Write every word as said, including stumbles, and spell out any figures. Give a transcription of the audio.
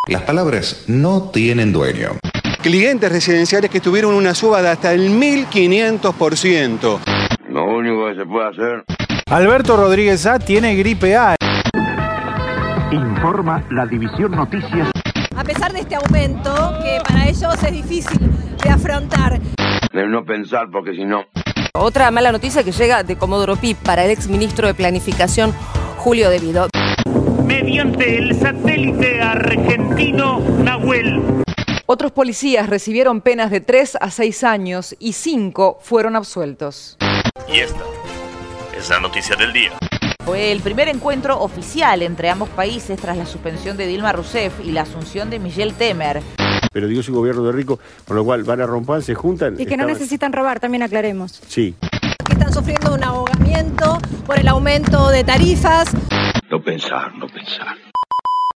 Las palabras no tienen dueño. Clientes residenciales que tuvieron una suba de hasta el mil quinientos por ciento. Lo único que se puede hacer. Alberto Rodríguez A tiene gripe A. Informa la División Noticias. A pesar de este aumento, que para ellos es difícil de afrontar. De no pensar, porque si no... Otra mala noticia que llega de Comodoro Pi para el exministro de Planificación, Julio De Vido. Mediante el satélite argentino Nahuel. Otros policías recibieron penas de tres a seis años y cinco fueron absueltos. Y esta es la noticia del día. Fue el primer encuentro oficial entre ambos países tras la suspensión de Dilma Rousseff y la asunción de Michel Temer. Pero digo, su gobierno de rico, con lo cual van a romper, se juntan. Y que estaban... no necesitan robar, también aclaremos. Sí. Que están sufriendo un ahogamiento por el aumento de tarifas. No pensar, no pensar.